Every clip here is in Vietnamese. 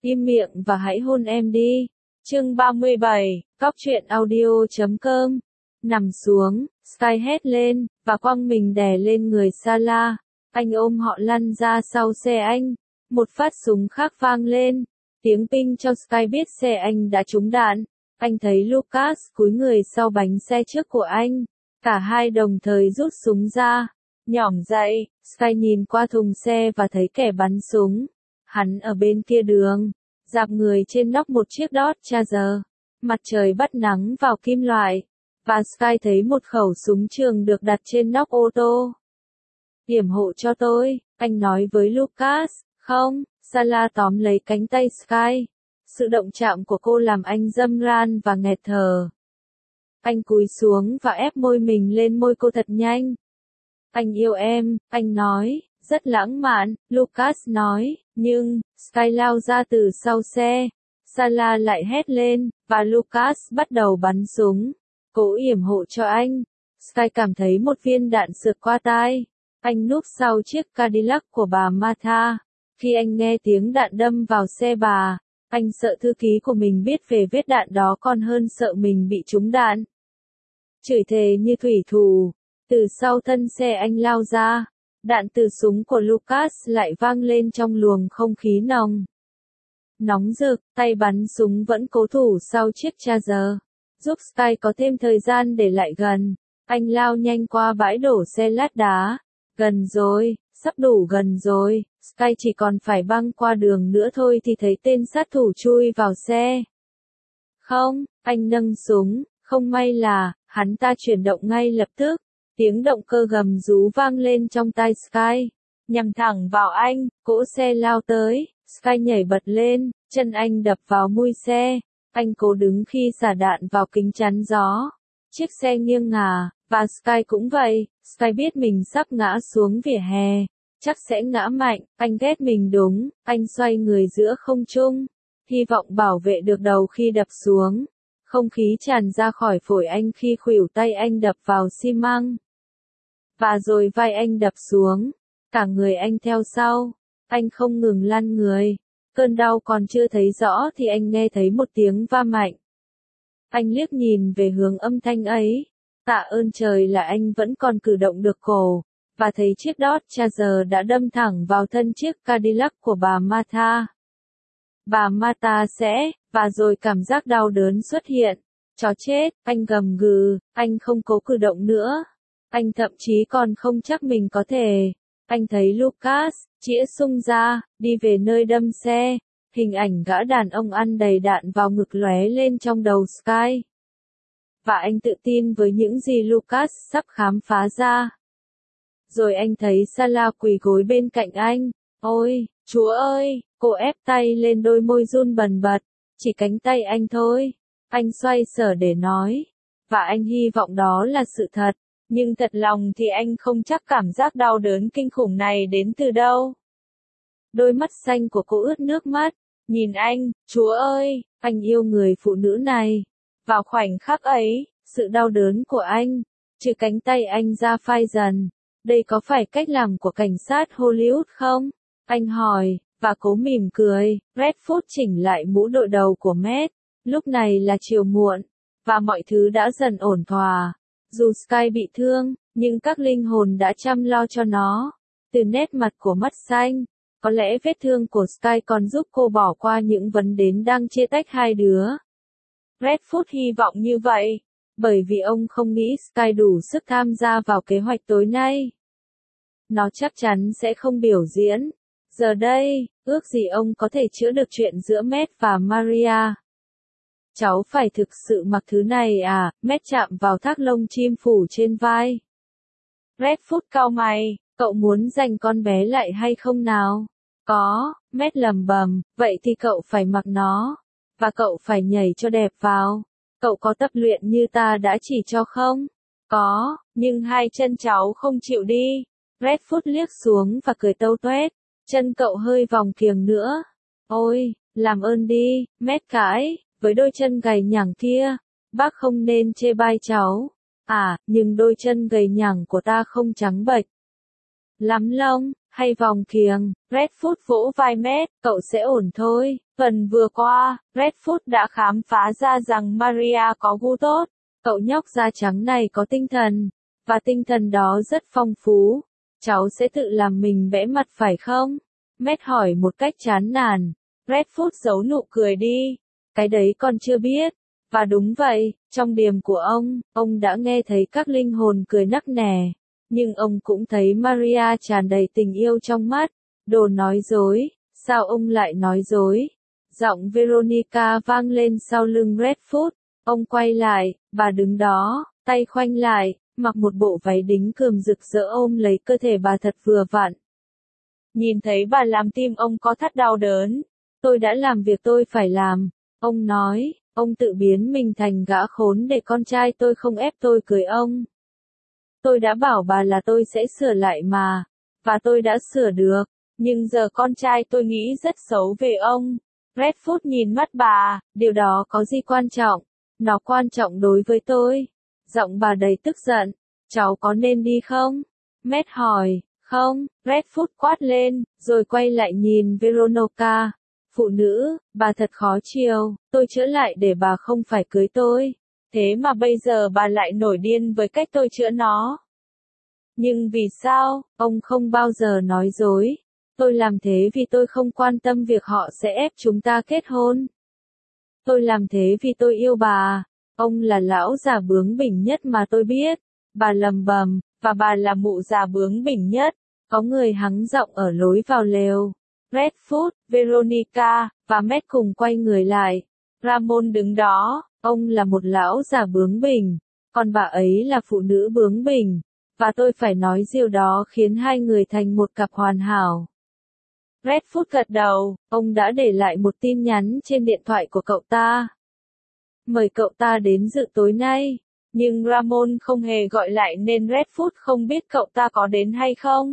Im miệng và hãy hôn em đi. Chương 37, Cóc truyện audio.com. Nằm xuống, Sky hét lên, và quăng mình đè lên người Salah. Anh ôm họ lăn ra sau xe anh. Một phát súng khác vang lên. Tiếng ping cho Sky biết xe anh đã trúng đạn. Anh thấy Lucas cúi người sau bánh xe trước của anh. Cả hai đồng thời rút súng ra. Nhỏm dậy, Sky nhìn qua thùng xe và thấy kẻ bắn súng. Hắn ở bên kia đường, dạp người trên nóc một chiếc Dodge Charger. Mặt trời bắt nắng vào kim loại, và Sky thấy một khẩu súng trường được đặt trên nóc ô tô. Yểm hộ cho tôi, anh nói với Lucas. Không, Salah tóm lấy cánh tay Sky. Sự động chạm của cô làm anh râm ran và nghẹt thở. Anh cúi xuống và ép môi mình lên môi cô thật nhanh. Anh yêu em, anh nói, rất lãng mạn, Lucas nói, nhưng, Sky lao ra từ sau xe. Salah lại hét lên, và Lucas bắt đầu bắn súng. Cố yểm hộ cho anh. Sky cảm thấy một viên đạn sượt qua tai. Anh núp sau chiếc Cadillac của bà Martha. Khi anh nghe tiếng đạn đâm vào xe bà, anh sợ thư ký của mình biết về vết đạn đó còn hơn sợ mình bị trúng đạn. Chửi thề như thủy thủ, từ sau thân xe anh lao ra. Đạn từ súng của Lucas lại vang lên trong luồng không khí nóng rực, tay bắn súng vẫn cố thủ sau chiếc Charger, giúp Sky có thêm thời gian để lại gần. Anh lao nhanh qua bãi đổ xe lát đá. Gần rồi, sắp đủ gần rồi, Sky chỉ còn phải băng qua đường nữa thôi thì thấy tên sát thủ chui vào xe. Không, anh nâng súng, không may là, hắn ta chuyển động ngay lập tức. Tiếng động cơ gầm rú vang lên trong tai Sky. Nhằm thẳng vào anh, cỗ xe lao tới. Sky nhảy bật lên, chân anh đập vào mui xe. Anh cố đứng khi xả đạn vào kính chắn gió. Chiếc xe nghiêng ngả, và Sky cũng vậy. Sky biết mình sắp ngã xuống vỉa hè. Chắc sẽ ngã mạnh, anh ghét mình đúng. Anh xoay người giữa không trung. Hy vọng bảo vệ được đầu khi đập xuống. Không khí tràn ra khỏi phổi anh khi khuỷu tay anh đập vào xi măng. Và rồi vai anh đập xuống. Cả người anh theo sau. Anh không ngừng lăn người. Cơn đau còn chưa thấy rõ thì anh nghe thấy một tiếng va mạnh. Anh liếc nhìn về hướng âm thanh ấy. Tạ ơn trời là anh vẫn còn cử động được cổ. Và thấy chiếc Dodge Charger đã đâm thẳng vào thân chiếc Cadillac của bà Martha. Bà Martha sẽ, và rồi cảm giác đau đớn xuất hiện. Chó chết, anh gầm gừ, anh không cố cử động nữa. Anh thậm chí còn không chắc mình có thể. Anh thấy Lucas, chĩa súng ra, đi về nơi đâm xe. Hình ảnh gã đàn ông ăn đầy đạn vào ngực lóe lên trong đầu Sky. Và anh tự tin với những gì Lucas sắp khám phá ra. Rồi anh thấy Salah quỳ gối bên cạnh anh. Ôi, Chúa ơi, cô ép tay lên đôi môi run bần bật. Chỉ cánh tay anh thôi. Anh xoay sở để nói. Và anh hy vọng đó là sự thật. Nhưng thật lòng thì anh không chắc cảm giác đau đớn kinh khủng này đến từ đâu. Đôi mắt xanh của cô ướt nước mắt. Nhìn anh, Chúa ơi, anh yêu người phụ nữ này. Vào khoảnh khắc ấy, sự đau đớn của anh, trừ cánh tay anh ra phai dần. Đây có phải cách làm của cảnh sát Hollywood không? Anh hỏi, và cố mỉm cười. Redford chỉnh lại mũ đội đầu của Matt. Lúc này là chiều muộn, và mọi thứ đã dần ổn thỏa. Dù Sky bị thương, nhưng các linh hồn đã chăm lo cho nó. Từ nét mặt của mắt xanh, có lẽ vết thương của Sky còn giúp cô bỏ qua những vấn đề đang chia tách hai đứa. Redford hy vọng như vậy, bởi vì ông không nghĩ Sky đủ sức tham gia vào kế hoạch tối nay. Nó chắc chắn sẽ không biểu diễn. Giờ đây, ước gì ông có thể chữa được chuyện giữa Matt và Maria. Cháu phải thực sự mặc thứ này à? Matt chạm vào thác lông chim phủ trên vai. Redford cau mày, cậu muốn giành con bé lại hay không nào? Có, Matt lầm bầm, vậy thì cậu phải mặc nó. Và cậu phải nhảy cho đẹp vào. Cậu có tập luyện như ta đã chỉ cho không? Có, nhưng hai chân cháu không chịu đi. Redford liếc xuống và cười tâu tuét. Chân cậu hơi vòng kiềng nữa. Ôi, làm ơn đi, Matt cãi. Với đôi chân gầy nhẳng kia, bác không nên chê bai cháu. À, nhưng đôi chân gầy nhẳng của ta không trắng bệch lắm lông, hay vòng kiềng. Redford vỗ vai Matt, cậu sẽ ổn thôi, Tuần vừa qua, Redfoot đã khám phá ra rằng Maria có gu tốt. Cậu nhóc da trắng này có tinh thần, và tinh thần đó rất phong phú. Cháu sẽ tự làm mình vẽ mặt phải không? Matt hỏi một cách chán nản. Redfoot giấu nụ cười đi. Cái đấy con chưa biết. Và đúng vậy, trong điềm của ông đã nghe thấy các linh hồn cười nắc nẻ. Nhưng ông cũng thấy Maria tràn đầy tình yêu trong mắt. Đồ nói dối, sao ông lại nói dối? Giọng Veronica vang lên sau lưng Redfoot. Ông quay lại, bà đứng đó, tay khoanh lại, mặc một bộ váy đính cườm rực rỡ ôm lấy cơ thể bà thật vừa vặn. Nhìn thấy bà làm tim ông có thắt đau đớn. Tôi đã làm việc tôi phải làm, ông nói, ông tự biến mình thành gã khốn để con trai tôi không ép tôi cưới ông. Tôi đã bảo bà là tôi sẽ sửa lại mà, và tôi đã sửa được, nhưng giờ con trai tôi nghĩ rất xấu về ông. Redfoot nhìn mắt bà, điều đó có gì quan trọng? Nó quan trọng đối với tôi. Giọng bà đầy tức giận. Cháu có nên đi không? Matt hỏi. Không, Redfoot quát lên, rồi quay lại nhìn Veronica. Phụ nữ, bà thật khó chiều, tôi chữa lại để bà không phải cưới tôi. Thế mà bây giờ bà lại nổi điên với cách tôi chữa nó. Nhưng vì sao, ông không bao giờ nói dối. Tôi làm thế vì tôi không quan tâm việc họ sẽ ép chúng ta kết hôn. Tôi làm thế vì tôi yêu bà. Ông là lão già bướng bỉnh nhất mà tôi biết. Bà lầm bầm, và bà là mụ già bướng bỉnh nhất. Có người hắng giọng ở lối vào lều. Redfoot, Veronica, và Matt cùng quay người lại. Ramon đứng đó, ông là một lão già bướng bỉnh, còn bà ấy là phụ nữ bướng bỉnh. Và tôi phải nói điều đó khiến hai người thành một cặp hoàn hảo. Redfoot gật đầu, ông đã để lại một tin nhắn trên điện thoại của cậu ta. Mời cậu ta đến dự tối nay, nhưng Ramon không hề gọi lại nên Redfoot không biết cậu ta có đến hay không.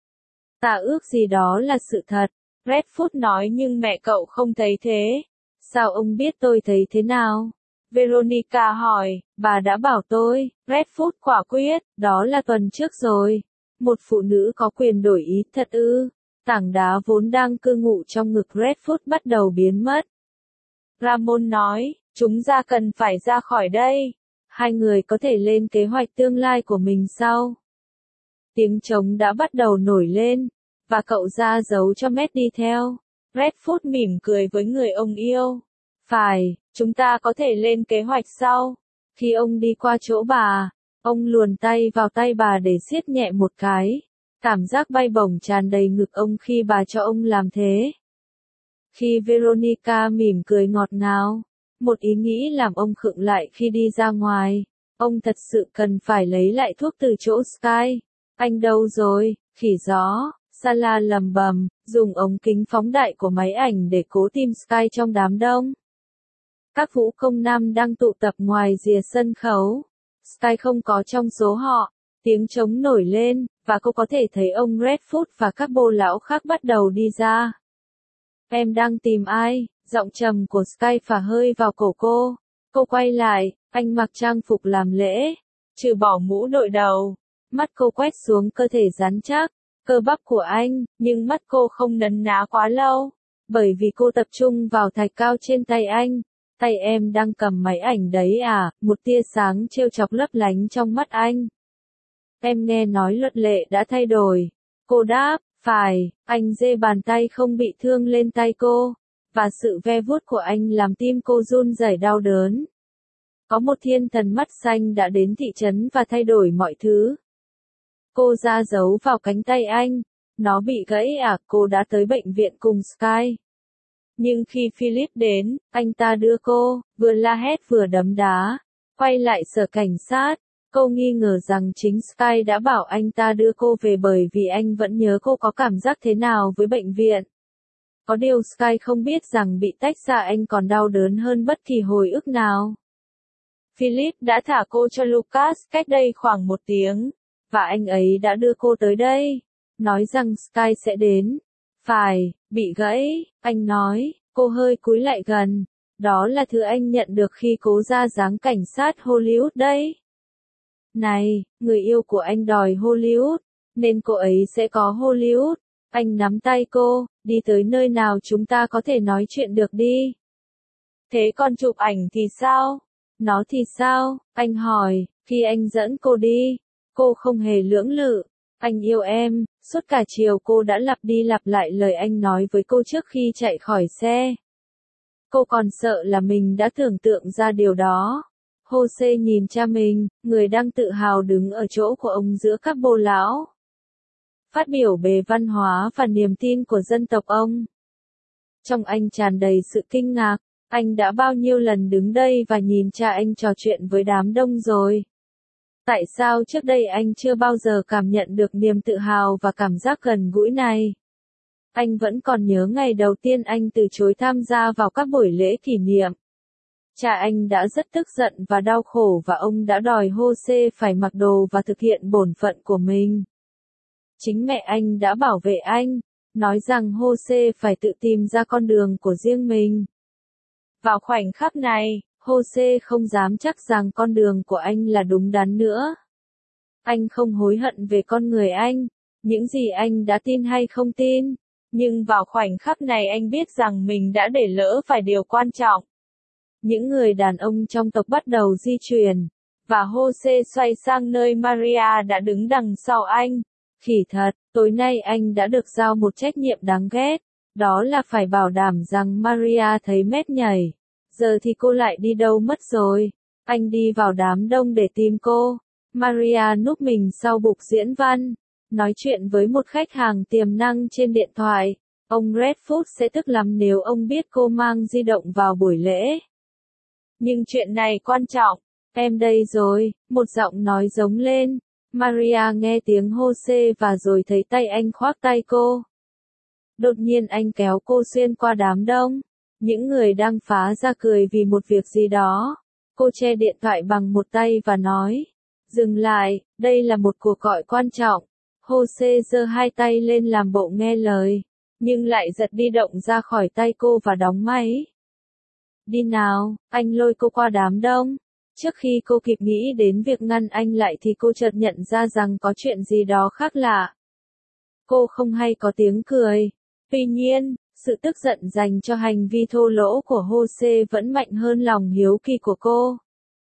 Ta ước gì đó là sự thật, Redfoot nói nhưng mẹ cậu không thấy thế. Sao ông biết tôi thấy thế nào? Veronica hỏi, bà đã bảo tôi, Redfoot quả quyết, đó là tuần trước rồi. Một phụ nữ có quyền đổi ý thật ư? Tảng đá vốn đang cư ngụ trong ngực Redfoot bắt đầu biến mất. Ramon nói, chúng ta cần phải ra khỏi đây. Hai người có thể lên kế hoạch tương lai của mình sau. Tiếng trống đã bắt đầu nổi lên, và cậu ra dấu cho Matt đi theo. Redfoot mỉm cười với người ông yêu. Phải, chúng ta có thể lên kế hoạch sau. Khi ông đi qua chỗ bà, ông luồn tay vào tay bà để siết nhẹ một cái. Cảm giác bay bổng tràn đầy ngực ông khi bà cho ông làm thế. Khi Veronica mỉm cười ngọt ngào, một ý nghĩ làm ông khựng lại khi đi ra ngoài. Ông thật sự cần phải lấy lại thuốc từ chỗ Sky. Anh đâu rồi, khỉ gió? Sala lầm bầm, dùng ống kính phóng đại của máy ảnh để cố tìm Sky trong đám đông. Các vũ công nam đang tụ tập ngoài rìa sân khấu. Sky không có trong số họ. Tiếng trống nổi lên, và cô có thể thấy ông Redfoot và các bô lão khác bắt đầu đi ra. Em đang tìm ai? Giọng trầm của Sky phả hơi vào cổ cô. Cô quay lại, anh mặc trang phục làm lễ, trừ bỏ mũ đội đầu. Mắt cô quét xuống cơ thể rắn chắc, cơ bắp của anh, nhưng mắt cô không nấn ná quá lâu, bởi vì cô tập trung vào thạch cao trên tay anh. Tay em đang cầm máy ảnh đấy à? Một tia sáng trêu chọc lấp lánh trong mắt anh. Em nghe nói luật lệ đã thay đổi. Cô đáp, phải, anh giơ bàn tay không bị thương lên tay cô, và sự ve vuốt của anh làm tim cô run rẩy đau đớn. Có một thiên thần mắt xanh đã đến thị trấn và thay đổi mọi thứ. Cô ra dấu vào cánh tay anh. Nó bị gãy à? Cô đã tới bệnh viện cùng Sky. Nhưng khi Philip đến, anh ta đưa cô, vừa la hét vừa đấm đá. Quay lại sở cảnh sát. Cô nghi ngờ rằng chính Sky đã bảo anh ta đưa cô về bởi vì anh vẫn nhớ cô có cảm giác thế nào với bệnh viện. Có điều Sky không biết rằng bị tách ra anh còn đau đớn hơn bất kỳ hồi ức nào. Philip đã thả cô cho Lucas cách đây khoảng 1 tiếng, và anh ấy đã đưa cô tới đây, nói rằng Sky sẽ đến. Phải, bị gãy, anh nói, cô hơi cúi lại gần. Đó là thứ anh nhận được khi cố ra dáng cảnh sát Hollywood đấy. Này, người yêu của anh đòi Hollywood, nên cô ấy sẽ có Hollywood. Anh nắm tay cô, đi tới nơi nào chúng ta có thể nói chuyện được đi. Thế còn chụp ảnh thì sao? Nó thì sao? Anh hỏi, khi anh dẫn cô đi, cô không hề lưỡng lự. Anh yêu em, suốt cả chiều cô đã lặp đi lặp lại lời anh nói với cô trước khi chạy khỏi xe. Cô còn sợ là mình đã tưởng tượng ra điều đó. Jose nhìn cha mình, người đang tự hào đứng ở chỗ của ông giữa các bô lão. Phát biểu về văn hóa và niềm tin của dân tộc ông. Trong anh tràn đầy sự kinh ngạc, anh đã bao nhiêu lần đứng đây và nhìn cha anh trò chuyện với đám đông rồi. Tại sao trước đây anh chưa bao giờ cảm nhận được niềm tự hào và cảm giác gần gũi này? Anh vẫn còn nhớ ngày đầu tiên anh từ chối tham gia vào các buổi lễ kỷ niệm. Cha anh đã rất tức giận và đau khổ và ông đã đòi Jose phải mặc đồ và thực hiện bổn phận của mình. Chính mẹ anh đã bảo vệ anh, nói rằng Jose phải tự tìm ra con đường của riêng mình. Vào khoảnh khắc này, Jose không dám chắc rằng con đường của anh là đúng đắn nữa. Anh không hối hận về con người anh, những gì anh đã tin hay không tin. Nhưng vào khoảnh khắc này anh biết rằng mình đã để lỡ vài điều quan trọng. Những người đàn ông trong tộc bắt đầu di chuyển, và Jose xoay sang nơi Maria đã đứng đằng sau anh. Khỉ thật, tối nay anh đã được giao một trách nhiệm đáng ghét, đó là phải bảo đảm rằng Maria thấy Matt nhảy. Giờ thì cô lại đi đâu mất rồi? Anh đi vào đám đông để tìm cô. Maria núp mình sau bục diễn văn, nói chuyện với một khách hàng tiềm năng trên điện thoại. Ông Redfoot sẽ tức lắm nếu ông biết cô mang di động vào buổi lễ. Nhưng chuyện này quan trọng. Em đây rồi, một giọng nói giống lên. Maria nghe tiếng Jose và rồi thấy tay anh khoác tay cô. Đột nhiên anh kéo cô xuyên qua đám đông. Những người đang phá ra cười vì một việc gì đó. Cô che điện thoại bằng một tay và nói. Dừng lại, đây là một cuộc gọi quan trọng. Jose giơ hai tay lên làm bộ nghe lời, nhưng lại giật di động ra khỏi tay cô và đóng máy. Đi nào, anh lôi cô qua đám đông. Trước khi cô kịp nghĩ đến việc ngăn anh lại thì cô chợt nhận ra rằng có chuyện gì đó khác lạ. Cô không hay có tiếng cười. Tuy nhiên, sự tức giận dành cho hành vi thô lỗ của Jose vẫn mạnh hơn lòng hiếu kỳ của cô.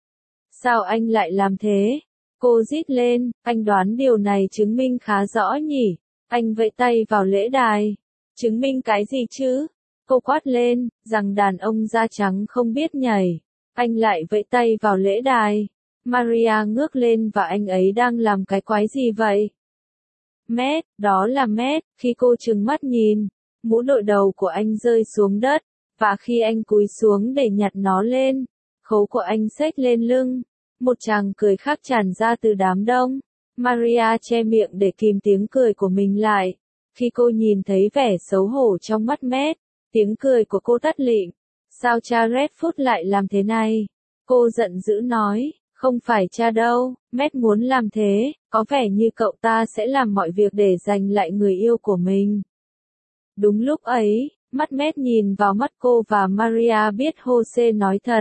Sao anh lại làm thế? Cô rít lên, anh đoán điều này chứng minh khá rõ nhỉ? Anh vẫy tay vào lễ đài. Chứng minh cái gì chứ? Cô quát lên, rằng đàn ông da trắng không biết nhảy. Anh lại vẫy tay vào lễ đài. Maria ngước lên và anh ấy đang làm cái quái gì vậy? Matt, đó là Matt. Khi cô trừng mắt nhìn, mũ đội đầu của anh rơi xuống đất, và khi anh cúi xuống để nhặt nó lên, khấu của anh xếch lên lưng. Một tràng cười khác tràn ra từ đám đông. Maria che miệng để kìm tiếng cười của mình lại. Khi cô nhìn thấy vẻ xấu hổ trong mắt Matt, tiếng cười của cô tắt lịm. Sao cha Redfoot lại làm thế này? Cô giận dữ nói, không phải cha đâu, Matt muốn làm thế, có vẻ như cậu ta sẽ làm mọi việc để giành lại người yêu của mình. Đúng lúc ấy, mắt Matt nhìn vào mắt cô và Maria biết Jose nói thật.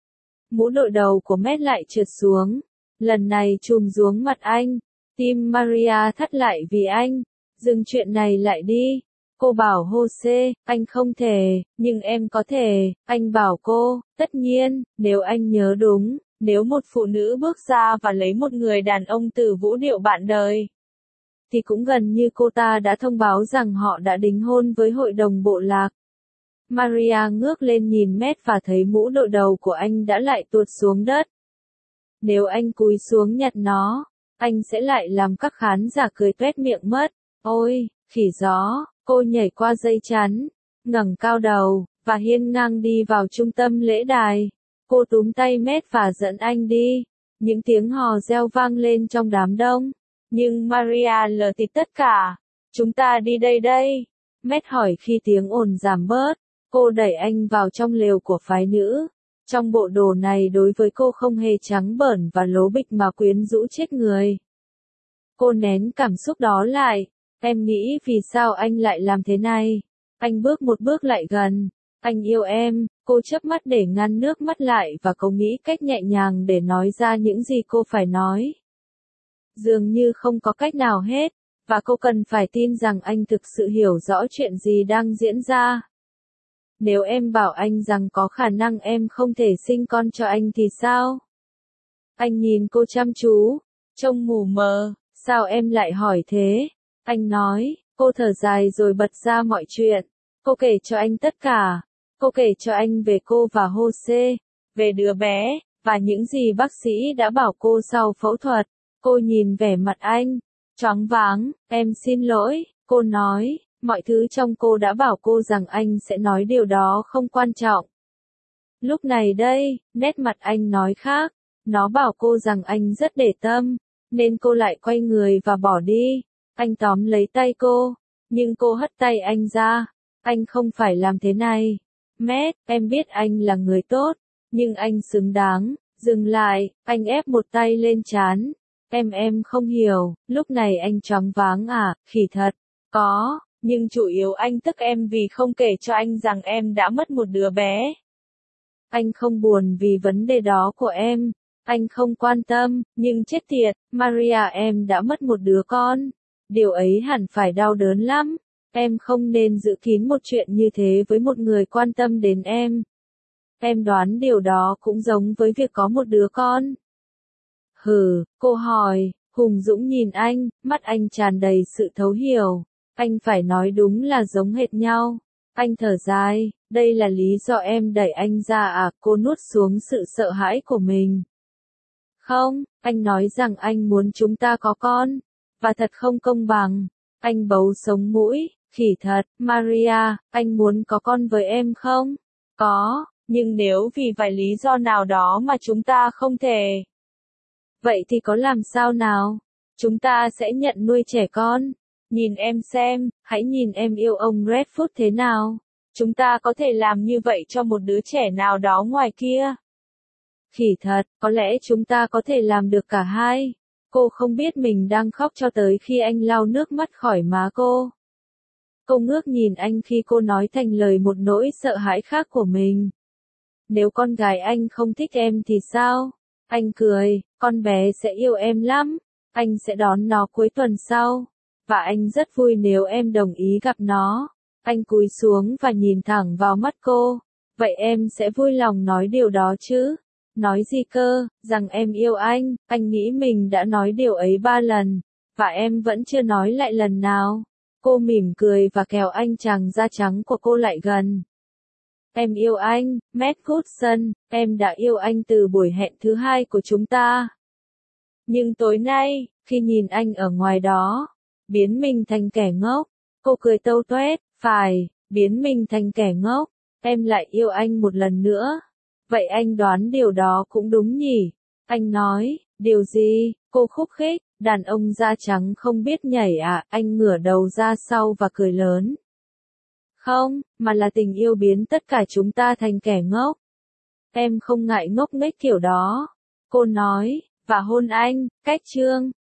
Mũ đội đầu của Matt lại trượt xuống, lần này chùm xuống mặt anh. Tim Maria thắt lại vì anh. Dừng chuyện này lại đi. Cô bảo Jose, anh không thể, nhưng em có thể. Anh bảo cô, tất nhiên, nếu anh nhớ đúng, nếu một phụ nữ bước ra và lấy một người đàn ông từ vũ điệu bạn đời, thì cũng gần như cô ta đã thông báo rằng họ đã đính hôn với hội đồng bộ lạc. Maria ngước lên nhìn Matt và thấy mũ đội đầu của anh đã lại tuột xuống đất. Nếu anh cúi xuống nhặt nó, anh sẽ lại làm các khán giả cười tuét miệng mất. Ôi, khỉ gió, cô nhảy qua dây chắn, ngẩng cao đầu, và hiên ngang đi vào trung tâm lễ đài. Cô túm tay Matt và dẫn anh đi. Những tiếng hò reo vang lên trong đám đông. Nhưng Maria lờ tịt tất cả. Chúng ta đi đây đây. Matt hỏi khi tiếng ồn giảm bớt. Cô đẩy anh vào trong lều của phái nữ. Trong bộ đồ này đối với cô không hề trắng bởn và lố bịch mà quyến rũ chết người. Cô nén cảm xúc đó lại. Em nghĩ vì sao anh lại làm thế này? Anh bước một bước lại gần. Anh yêu em. Cô chớp mắt để ngăn nước mắt lại và cô nghĩ cách nhẹ nhàng để nói ra những gì cô phải nói. Dường như không có cách nào hết. Và cô cần phải tin rằng anh thực sự hiểu rõ chuyện gì đang diễn ra. Nếu em bảo anh rằng có khả năng em không thể sinh con cho anh thì sao? Anh nhìn cô chăm chú, trông mù mờ, sao em lại hỏi thế? Anh nói, cô thở dài rồi bật ra mọi chuyện. Cô kể cho anh tất cả. Cô kể cho anh về cô và Jose, về đứa bé, và những gì bác sĩ đã bảo cô sau phẫu thuật. Cô nhìn vẻ mặt anh, choáng váng, em xin lỗi, cô nói, mọi thứ trong cô đã bảo cô rằng anh sẽ nói điều đó không quan trọng. Lúc này đây, nét mặt anh nói khác, nó bảo cô rằng anh rất để tâm, nên cô lại quay người và bỏ đi. Anh tóm lấy tay cô, nhưng cô hất tay anh ra. Anh không phải làm thế này. Matt, em biết anh là người tốt, nhưng anh xứng đáng. Dừng lại, anh ép một tay lên trán. Em không hiểu, lúc này anh choáng váng à, khỉ thật. Có, nhưng chủ yếu anh tức em vì không kể cho anh rằng em đã mất một đứa bé. Anh không buồn vì vấn đề đó của em. Anh không quan tâm, nhưng chết tiệt, Maria em đã mất một đứa con. Điều ấy hẳn phải đau đớn lắm. Em không nên giữ kín một chuyện như thế với một người quan tâm đến em. Em đoán điều đó cũng giống với việc có một đứa con. Hừ, cô hỏi, Hùng Dũng nhìn anh, mắt anh tràn đầy sự thấu hiểu. Anh phải nói đúng là giống hệt nhau. Anh thở dài, đây là lý do em đẩy anh ra à, cô nuốt xuống sự sợ hãi của mình. Không, anh nói rằng anh muốn chúng ta có con. Và thật không công bằng. Anh bấu sống mũi, khỉ thật, Maria, anh muốn có con với em không? Có, nhưng nếu vì vài lý do nào đó mà chúng ta không thể. Vậy thì có làm sao nào? Chúng ta sẽ nhận nuôi trẻ con. Nhìn em xem, hãy nhìn em yêu ông Redfoot thế nào. Chúng ta có thể làm như vậy cho một đứa trẻ nào đó ngoài kia. Khỉ thật, có lẽ chúng ta có thể làm được cả hai. Cô không biết mình đang khóc cho tới khi anh lau nước mắt khỏi má cô. Cô ngước nhìn anh khi cô nói thành lời một nỗi sợ hãi khác của mình. Nếu con gái anh không thích em thì sao? Anh cười, con bé sẽ yêu em lắm. Anh sẽ đón nó cuối tuần sau. Và anh rất vui nếu em đồng ý gặp nó. Anh cúi xuống và nhìn thẳng vào mắt cô. Vậy em sẽ vui lòng nói điều đó chứ? Nói gì cơ, rằng em yêu anh nghĩ mình đã nói điều ấy 3 lần. Và em vẫn chưa nói lại lần nào. Cô mỉm cười và kéo anh chàng da trắng của cô lại gần. Em yêu anh, Matt Goodson, em đã yêu anh từ buổi hẹn thứ 2 của chúng ta. Nhưng tối nay, khi nhìn anh ở ngoài đó, biến mình thành kẻ ngốc, cô cười tâu tuét, phải, biến mình thành kẻ ngốc, em lại yêu anh một lần nữa. Vậy anh đoán điều đó cũng đúng nhỉ? Anh nói, điều gì? Cô khúc khích, đàn ông da trắng không biết nhảy à? Anh ngửa đầu ra sau và cười lớn. Không, mà là tình yêu biến tất cả chúng ta thành kẻ ngốc. Em không ngại ngốc nghếch kiểu đó. Cô nói, và hôn anh, cách chương.